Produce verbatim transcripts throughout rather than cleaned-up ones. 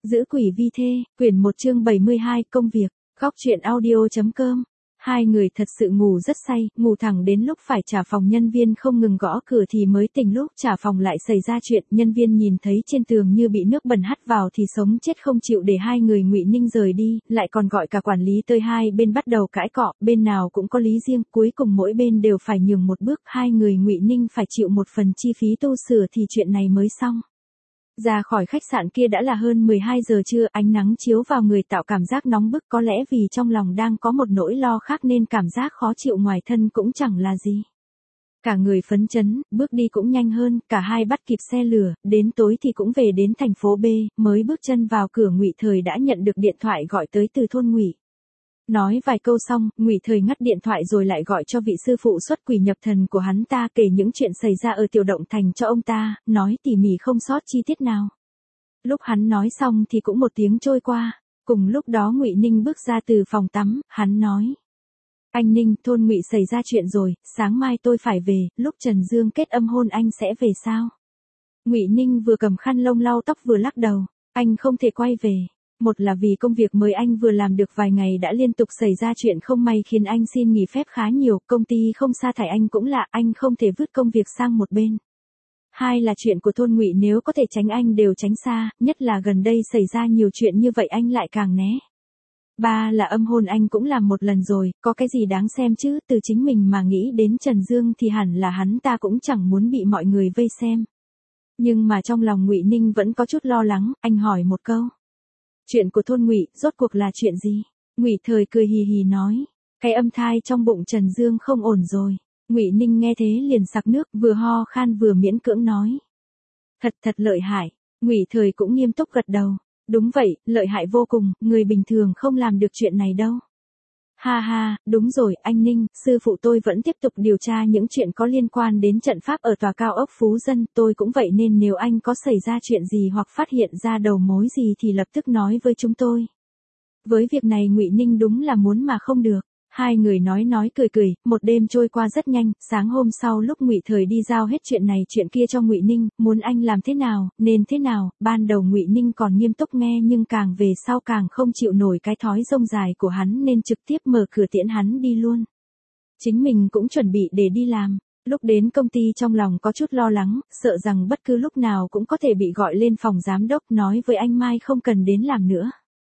Giữ quỷ vi thê, quyển một chương bảy mươi hai, công việc, góc truyện audio.com. Hai người thật sự ngủ rất say, ngủ thẳng đến lúc phải trả phòng nhân viên không ngừng gõ cửa thì mới tỉnh, lúc trả phòng lại xảy ra chuyện, nhân viên nhìn thấy trên tường như bị nước bẩn hắt vào thì sống chết không chịu để hai người Ngụy Ninh rời đi, lại còn gọi cả quản lý tới, hai bên bắt đầu cãi cọ, bên nào cũng có lý riêng, cuối cùng mỗi bên đều phải nhường một bước, hai người Ngụy Ninh phải chịu một phần chi phí tu sửa thì chuyện này mới xong. Ra khỏi khách sạn kia đã là hơn mười hai giờ trưa, ánh nắng chiếu vào người tạo cảm giác nóng bức, có lẽ vì trong lòng đang có một nỗi lo khác nên cảm giác khó chịu ngoài thân cũng chẳng là gì. Cả người phấn chấn, bước đi cũng nhanh hơn, cả hai bắt kịp xe lửa, đến tối thì cũng về đến thành phố B, mới bước chân vào cửa Ngụy Thời đã nhận được điện thoại gọi tới từ thôn Ngụy. Nói vài câu xong, Ngụy Thời ngắt điện thoại rồi lại gọi cho vị sư phụ xuất quỷ nhập thần của hắn ta, kể những chuyện xảy ra ở Tiểu Động Thành cho ông ta, nói tỉ mỉ không sót chi tiết nào. Lúc hắn nói xong thì cũng một tiếng trôi qua, cùng lúc đó Ngụy Ninh bước ra từ phòng tắm, hắn nói: "Anh Ninh, thôn Ngụy xảy ra chuyện rồi, sáng mai tôi phải về, lúc Trần Dương kết âm hôn anh sẽ về sao?" Ngụy Ninh vừa cầm khăn lông lau tóc vừa lắc đầu: "Anh không thể quay về. Một là vì công việc mới anh vừa làm được vài ngày đã liên tục xảy ra chuyện không may khiến anh xin nghỉ phép khá nhiều, công ty không sa thải anh cũng lạ, anh không thể vứt công việc sang một bên. Hai là chuyện của thôn Ngụy nếu có thể tránh anh đều tránh xa, nhất là gần đây xảy ra nhiều chuyện như vậy anh lại càng né. Ba là âm hôn anh cũng làm một lần rồi, có cái gì đáng xem chứ, từ chính mình mà nghĩ đến Trần Dương thì hẳn là hắn ta cũng chẳng muốn bị mọi người vây xem." Nhưng mà trong lòng Ngụy Ninh vẫn có chút lo lắng, anh hỏi một câu: "Chuyện của thôn Ngụy, rốt cuộc là chuyện gì?" Ngụy Thời cười hì hì nói: "Cái âm thai trong bụng Trần Dương không ổn rồi." Ngụy Ninh nghe thế liền sặc nước, vừa ho khan vừa miễn cưỡng nói: "Thật thật lợi hại." Ngụy Thời cũng nghiêm túc gật đầu: "Đúng vậy, lợi hại vô cùng, người bình thường không làm được chuyện này đâu." "Ha ha, đúng rồi, anh Ninh, sư phụ tôi vẫn tiếp tục điều tra những chuyện có liên quan đến trận pháp ở tòa cao ốc Phú Dân, tôi cũng vậy nên nếu anh có xảy ra chuyện gì hoặc phát hiện ra đầu mối gì thì lập tức nói với chúng tôi." Với việc này Ngụy Ninh đúng là muốn mà không được. Hai người nói nói cười cười, một đêm trôi qua rất nhanh, sáng hôm sau lúc Ngụy Thời đi giao hết chuyện này chuyện kia cho Ngụy Ninh, muốn anh làm thế nào, nên thế nào, ban đầu Ngụy Ninh còn nghiêm túc nghe nhưng càng về sau càng không chịu nổi cái thói rông dài của hắn nên trực tiếp mở cửa tiễn hắn đi luôn. Chính mình cũng chuẩn bị để đi làm. Lúc đến công ty trong lòng có chút lo lắng, sợ rằng bất cứ lúc nào cũng có thể bị gọi lên phòng giám đốc nói với anh Mai không cần đến làm nữa.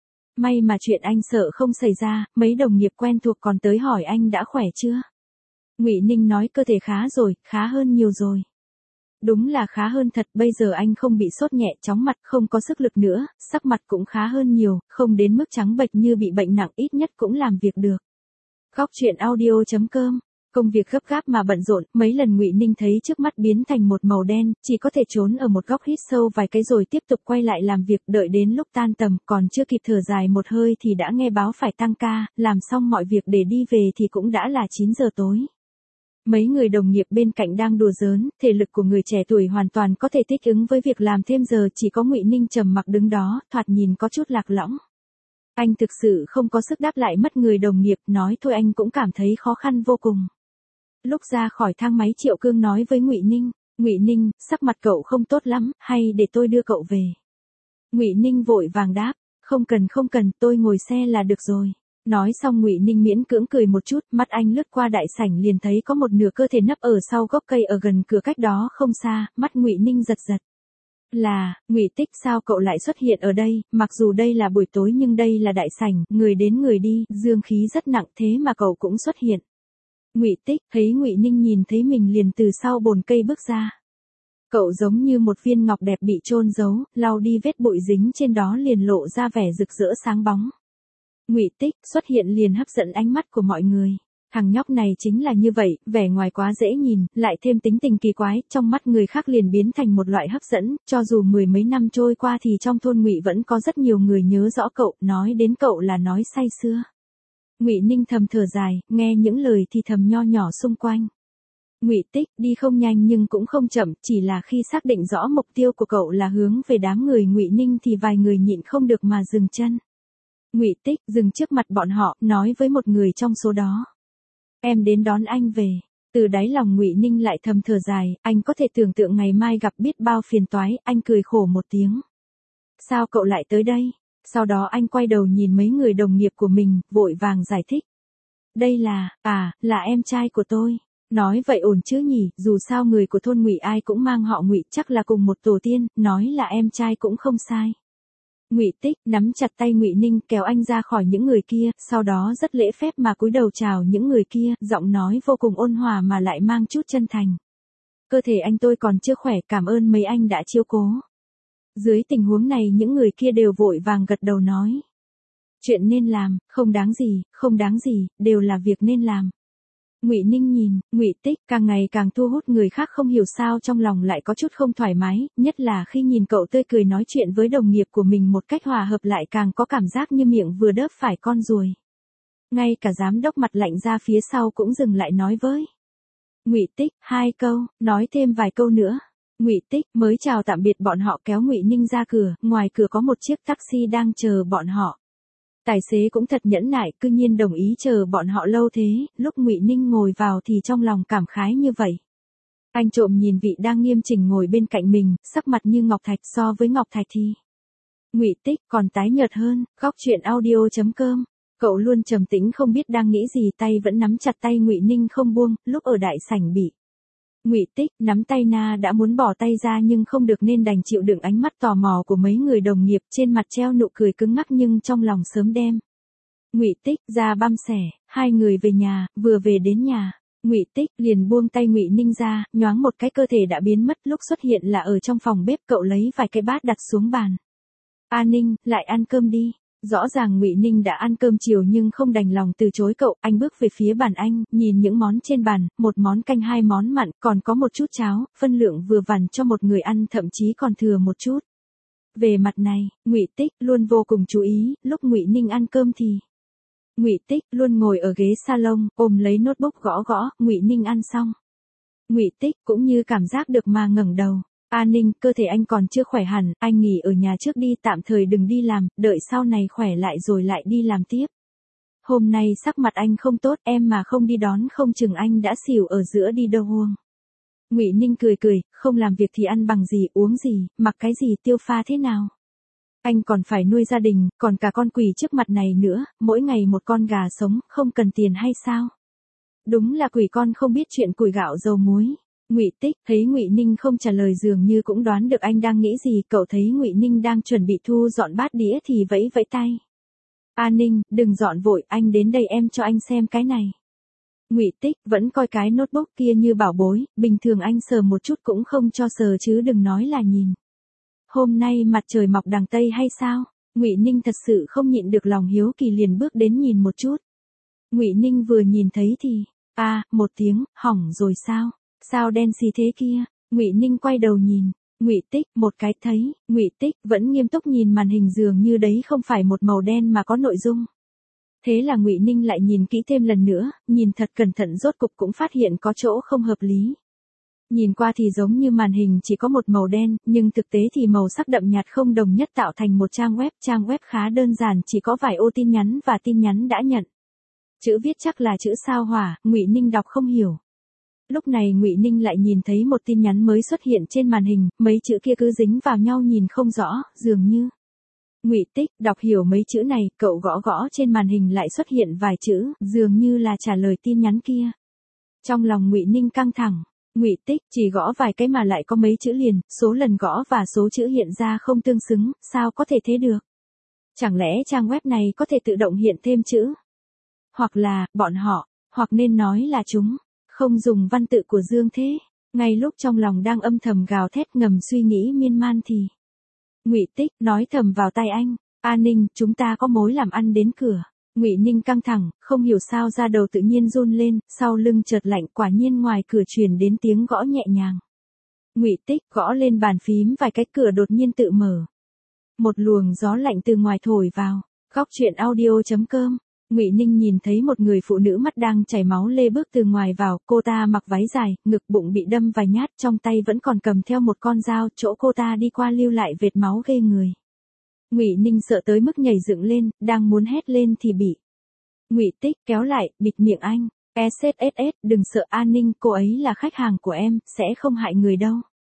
May mà chuyện anh sợ không xảy ra, mấy đồng nghiệp quen thuộc còn tới hỏi anh đã khỏe chưa. Ngụy Ninh nói cơ thể khá rồi, khá hơn nhiều rồi. Đúng là khá hơn thật, bây giờ anh không bị sốt nhẹ, chóng mặt, không có sức lực nữa, sắc mặt cũng khá hơn nhiều, không đến mức trắng bệch như bị bệnh nặng, ít nhất cũng làm việc được. Góc truyện audio.com. Công việc gấp gáp mà bận rộn, mấy lần Ngụy Ninh thấy trước mắt biến thành một màu đen, chỉ có thể trốn ở một góc hít sâu vài cái rồi tiếp tục quay lại làm việc, đợi đến lúc tan tầm, còn chưa kịp thở dài một hơi thì đã nghe báo phải tăng ca, làm xong mọi việc để đi về thì cũng đã là chín giờ tối. Mấy người đồng nghiệp bên cạnh đang đùa giỡn, thể lực của người trẻ tuổi hoàn toàn có thể thích ứng với việc làm thêm giờ, chỉ có Ngụy Ninh trầm mặc đứng đó, thoạt nhìn có chút lạc lõng. Anh thực sự không có sức đáp lại mất người đồng nghiệp, nói thôi anh cũng cảm thấy khó khăn vô cùng. Lúc ra khỏi thang máy Triệu Cương nói với Ngụy Ninh: "Ngụy Ninh, sắc mặt cậu không tốt lắm, hay để tôi đưa cậu về?" Ngụy Ninh vội vàng đáp: "Không cần không cần, tôi ngồi xe là được rồi." Nói xong Ngụy Ninh miễn cưỡng cười một chút, mắt anh lướt qua đại sảnh liền thấy có một nửa cơ thể nấp ở sau gốc cây ở gần cửa cách đó không xa, mắt Ngụy Ninh giật giật. "Là, Ngụy Tích, sao cậu lại xuất hiện ở đây, mặc dù đây là buổi tối nhưng đây là đại sảnh, người đến người đi, dương khí rất nặng thế mà cậu cũng xuất hiện." Ngụy Tích thấy Ngụy Ninh nhìn thấy mình liền từ sau bồn cây bước ra. Cậu giống như một viên ngọc đẹp bị chôn giấu, lau đi vết bụi dính trên đó liền lộ ra vẻ rực rỡ sáng bóng. Ngụy Tích xuất hiện liền hấp dẫn ánh mắt của mọi người. Thằng nhóc này chính là như vậy, vẻ ngoài quá dễ nhìn, lại thêm tính tình kỳ quái, trong mắt người khác liền biến thành một loại hấp dẫn, cho dù mười mấy năm trôi qua thì trong thôn Ngụy vẫn có rất nhiều người nhớ rõ cậu, nói đến cậu là nói say sưa. Ngụy Ninh thầm thở dài, nghe những lời thì thầm nho nhỏ xung quanh. Ngụy Tích đi không nhanh nhưng cũng không chậm, chỉ là khi xác định rõ mục tiêu của cậu là hướng về đám người Ngụy Ninh thì vài người nhịn không được mà dừng chân. Ngụy Tích dừng trước mặt bọn họ, nói với một người trong số đó: "Em đến đón anh về." Từ đáy lòng Ngụy Ninh lại thầm thở dài, anh có thể tưởng tượng ngày mai gặp biết bao phiền toái, anh cười khổ một tiếng. Sao cậu lại tới đây? Sau đó anh quay đầu nhìn mấy người đồng nghiệp của mình, vội vàng giải thích. Đây là, à, là em trai của tôi. Nói vậy ổn chứ nhỉ, dù sao người của thôn Ngụy ai cũng mang họ Ngụy, chắc là cùng một tổ tiên, nói là em trai cũng không sai. Ngụy Tích nắm chặt tay Ngụy Ninh kéo anh ra khỏi những người kia, sau đó rất lễ phép mà cúi đầu chào những người kia, giọng nói vô cùng ôn hòa mà lại mang chút chân thành. Cơ thể anh tôi còn chưa khỏe, cảm ơn mấy anh đã chiếu cố. Dưới tình huống này những người kia đều vội vàng gật đầu nói. Chuyện nên làm, không đáng gì, không đáng gì, đều là việc nên làm. Ngụy Ninh nhìn, Ngụy Tích càng ngày càng thu hút người khác, không hiểu sao trong lòng lại có chút không thoải mái, nhất là khi nhìn cậu tươi cười nói chuyện với đồng nghiệp của mình một cách hòa hợp lại càng có cảm giác như miệng vừa đớp phải con ruồi. Ngay cả giám đốc mặt lạnh ra phía sau cũng dừng lại nói với Ngụy Tích hai câu, nói thêm vài câu nữa. Ngụy Tích mới chào tạm biệt bọn họ kéo Ngụy Ninh ra cửa, ngoài cửa có một chiếc taxi đang chờ bọn họ. Tài xế cũng thật nhẫn nại, cư nhiên đồng ý chờ bọn họ lâu thế, lúc Ngụy Ninh ngồi vào thì trong lòng cảm khái như vậy. Anh trộm nhìn vị đang nghiêm chỉnh ngồi bên cạnh mình, sắc mặt như ngọc thạch, so với ngọc thạch thì Ngụy Tích còn tái nhợt hơn. Góc truyện audio chấm com. Cậu luôn trầm tĩnh không biết đang nghĩ gì, tay vẫn nắm chặt tay Ngụy Ninh không buông, lúc ở đại sảnh bị Ngụy Tích nắm tay na đã muốn bỏ tay ra nhưng không được nên đành chịu đựng ánh mắt tò mò của mấy người đồng nghiệp, trên mặt treo nụ cười cứng ngắc nhưng trong lòng sớm đem Ngụy Tích ra băm xẻ. Hai người về nhà, vừa về đến nhà, Ngụy Tích liền buông tay Ngụy Ninh ra, nhoáng một cái cơ thể đã biến mất, lúc xuất hiện là ở trong phòng bếp, cậu lấy vài cái bát đặt xuống bàn. A Ninh, lại ăn cơm đi. Rõ ràng Ngụy Ninh đã ăn cơm chiều nhưng không đành lòng từ chối cậu, anh bước về phía bàn anh, nhìn những món trên bàn, một món canh hai món mặn, còn có một chút cháo, phân lượng vừa vặn cho một người ăn, thậm chí còn thừa một chút. Về mặt này, Ngụy Tích luôn vô cùng chú ý, lúc Ngụy Ninh ăn cơm thì Ngụy Tích luôn ngồi ở ghế salon, ôm lấy notebook gõ gõ. Ngụy Ninh ăn xong, Ngụy Tích cũng như cảm giác được mà ngẩng đầu. A Ninh, cơ thể anh còn chưa khỏe hẳn, anh nghỉ ở nhà trước đi, tạm thời đừng đi làm, đợi sau này khỏe lại rồi lại đi làm tiếp. Hôm nay sắc mặt anh không tốt, em mà không đi đón không chừng anh đã xỉu ở giữa đi đâu huông. Ngụy Ninh cười cười, không làm việc thì ăn bằng gì, uống gì, mặc cái gì, tiêu pha thế nào. Anh còn phải nuôi gia đình, còn cả con quỷ trước mặt này nữa, mỗi ngày một con gà sống, không cần tiền hay sao? Đúng là quỷ con không biết chuyện củi gạo dầu muối. Ngụy Tích thấy Ngụy Ninh không trả lời dường như cũng đoán được anh đang nghĩ gì, cậu thấy Ngụy Ninh đang chuẩn bị thu dọn bát đĩa thì vẫy vẫy tay. A Ninh, đừng dọn vội, anh đến đây em cho anh xem cái này. Ngụy Tích vẫn coi cái notebook kia như bảo bối, bình thường anh sờ một chút cũng không cho sờ chứ đừng nói là nhìn. Hôm nay mặt trời mọc đằng Tây hay sao? Ngụy Ninh thật sự không nhịn được lòng hiếu kỳ liền bước đến nhìn một chút. Ngụy Ninh vừa nhìn thấy thì, a, à, một tiếng, hỏng rồi sao? Sao đen xì thế kia? Ngụy Ninh quay đầu nhìn, Ngụy Tích một cái thấy, Ngụy Tích vẫn nghiêm túc nhìn màn hình dường như đấy không phải một màu đen mà có nội dung. Thế là Ngụy Ninh lại nhìn kỹ thêm lần nữa, nhìn thật cẩn thận rốt cục cũng phát hiện có chỗ không hợp lý. Nhìn qua thì giống như màn hình chỉ có một màu đen, nhưng thực tế thì màu sắc đậm nhạt không đồng nhất tạo thành một trang web, trang web khá đơn giản, chỉ có vài ô tin nhắn và tin nhắn đã nhận. Chữ viết chắc là chữ sao Hỏa, Ngụy Ninh đọc không hiểu. Lúc này Ngụy Ninh lại nhìn thấy một tin nhắn mới xuất hiện trên màn hình, mấy chữ kia cứ dính vào nhau nhìn không rõ, dường như. Ngụy Tích đọc hiểu mấy chữ này, cậu gõ gõ trên màn hình lại xuất hiện vài chữ, dường như là trả lời tin nhắn kia. Trong lòng Ngụy Ninh căng thẳng, Ngụy Tích chỉ gõ vài cái mà lại có mấy chữ liền, số lần gõ và số chữ hiện ra không tương xứng, sao có thể thế được? Chẳng lẽ trang web này có thể tự động hiện thêm chữ? Hoặc là, bọn họ, hoặc nên nói là chúng không dùng văn tự của Dương thế. Ngay lúc trong lòng đang âm thầm gào thét ngầm suy nghĩ miên man thì Ngụy Tích nói thầm vào tai anh, A Ninh, chúng ta có mối làm ăn đến cửa. Ngụy Ninh căng thẳng, không hiểu sao da đầu tự nhiên run lên, sau lưng chợt lạnh, quả nhiên ngoài cửa truyền đến tiếng gõ nhẹ nhàng. Ngụy Tích gõ lên bàn phím vài cái, cửa đột nhiên tự mở. Một luồng gió lạnh từ ngoài thổi vào. Góc truyện audio chấm com. Ngụy Ninh nhìn thấy một người phụ nữ mắt đang chảy máu lê bước từ ngoài vào, cô ta mặc váy dài, ngực bụng bị đâm vài nhát, trong tay vẫn còn cầm theo một con dao, chỗ cô ta đi qua lưu lại vệt máu ghê người. Ngụy Ninh sợ tới mức nhảy dựng lên, đang muốn hét lên thì bị Ngụy Tích kéo lại, bịt miệng anh. ét ét ét, đừng sợ A Ninh, cô ấy là khách hàng của em, sẽ không hại người đâu.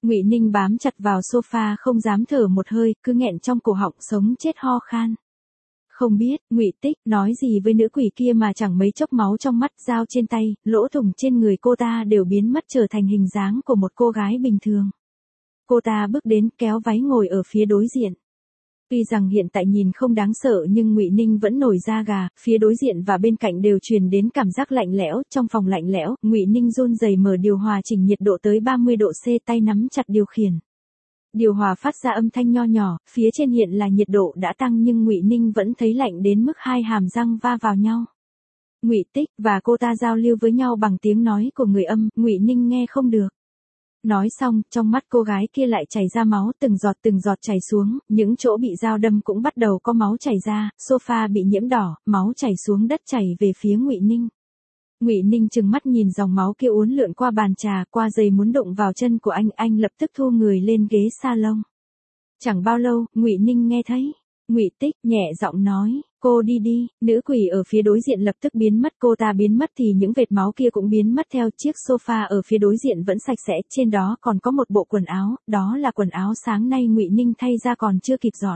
Ngụy Ninh bám chặt vào sofa không dám thở một hơi, cứ nghẹn trong cổ họng sống chết ho khan. Không biết, Ngụy Tích nói gì với nữ quỷ kia mà chẳng mấy chốc máu trong mắt, dao trên tay, lỗ thủng trên người cô ta đều biến mất trở thành hình dáng của một cô gái bình thường. Cô ta bước đến kéo váy ngồi ở phía đối diện. Tuy rằng hiện tại nhìn không đáng sợ nhưng Ngụy Ninh vẫn nổi da gà, phía đối diện và bên cạnh đều truyền đến cảm giác lạnh lẽo, trong phòng lạnh lẽo, Ngụy Ninh run rẩy mở điều hòa chỉnh nhiệt độ tới ba mươi độ C, tay nắm chặt điều khiển. Điều hòa phát ra âm thanh nho nhỏ, phía trên hiện là nhiệt độ đã tăng nhưng Ngụy Ninh vẫn thấy lạnh đến mức hai hàm răng va vào nhau. Ngụy Tích và cô ta giao lưu với nhau bằng tiếng nói của người âm, Ngụy Ninh nghe không được. Nói xong, trong mắt cô gái kia lại chảy ra máu, từng giọt từng giọt chảy xuống, những chỗ bị dao đâm cũng bắt đầu có máu chảy ra, sofa bị nhiễm đỏ, máu chảy xuống đất chảy về phía Ngụy Ninh. Ngụy Ninh trừng mắt nhìn dòng máu kia uốn lượn qua bàn trà, qua giày muốn đụng vào chân của anh, anh lập tức thu người lên ghế salon. Chẳng bao lâu, Ngụy Ninh nghe thấy, Ngụy Tích nhẹ giọng nói, cô đi đi, nữ quỷ ở phía đối diện lập tức biến mất, cô ta biến mất thì những vệt máu kia cũng biến mất theo, chiếc sofa ở phía đối diện vẫn sạch sẽ, trên đó còn có một bộ quần áo, đó là quần áo sáng nay Ngụy Ninh thay ra còn chưa kịp dọn.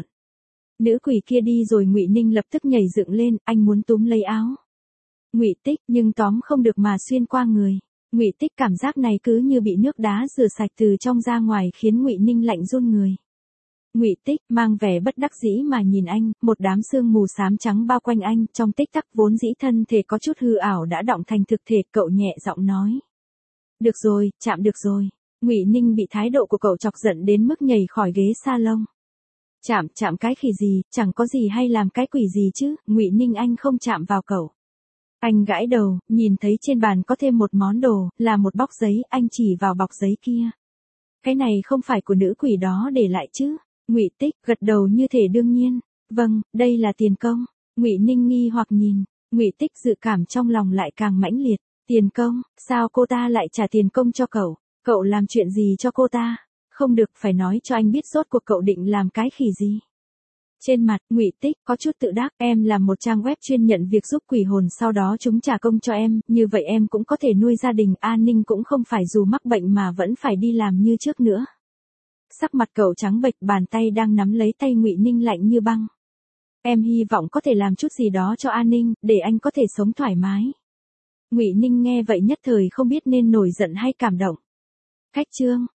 Nữ quỷ kia đi rồi Ngụy Ninh lập tức nhảy dựng lên, anh muốn túm lấy áo Ngụy Tích, nhưng tóm không được mà xuyên qua người. Ngụy Tích cảm giác này cứ như bị nước đá rửa sạch từ trong ra ngoài khiến Ngụy Ninh lạnh run người. Ngụy Tích mang vẻ bất đắc dĩ mà nhìn anh, một đám sương mù xám trắng bao quanh anh, trong tích tắc vốn dĩ thân thể có chút hư ảo đã động thành thực thể, cậu nhẹ giọng nói. Được rồi, chạm được rồi. Ngụy Ninh bị thái độ của cậu chọc giận đến mức nhảy khỏi ghế salon. Chạm, chạm cái khỉ gì, chẳng có gì hay làm cái quỷ gì chứ, Ngụy Ninh anh không chạm vào cậu. Anh gãi đầu, nhìn thấy trên bàn có thêm một món đồ, là một bọc giấy, anh chỉ vào bọc giấy kia. Cái này không phải của nữ quỷ đó để lại chứ? Ngụy Tích gật đầu như thể đương nhiên. Vâng, đây là tiền công. Ngụy Ninh nghi hoặc nhìn. Ngụy Tích dự cảm trong lòng lại càng mãnh liệt. Tiền công, sao cô ta lại trả tiền công cho cậu? Cậu làm chuyện gì cho cô ta? Không được, phải nói cho anh biết rốt cuộc cậu định làm cái khỉ gì. Trên mặt, Ngụy Tích có chút tự đắc, em làm một trang web chuyên nhận việc giúp quỷ hồn, sau đó chúng trả công cho em, như vậy em cũng có thể nuôi gia đình, an ninh cũng không phải dù mắc bệnh mà vẫn phải đi làm như trước nữa. Sắc mặt cậu trắng bệch, bàn tay đang nắm lấy tay Ngụy Ninh lạnh như băng. Em hy vọng có thể làm chút gì đó cho an ninh, để anh có thể sống thoải mái. Ngụy Ninh nghe vậy nhất thời không biết nên nổi giận hay cảm động. Cách chương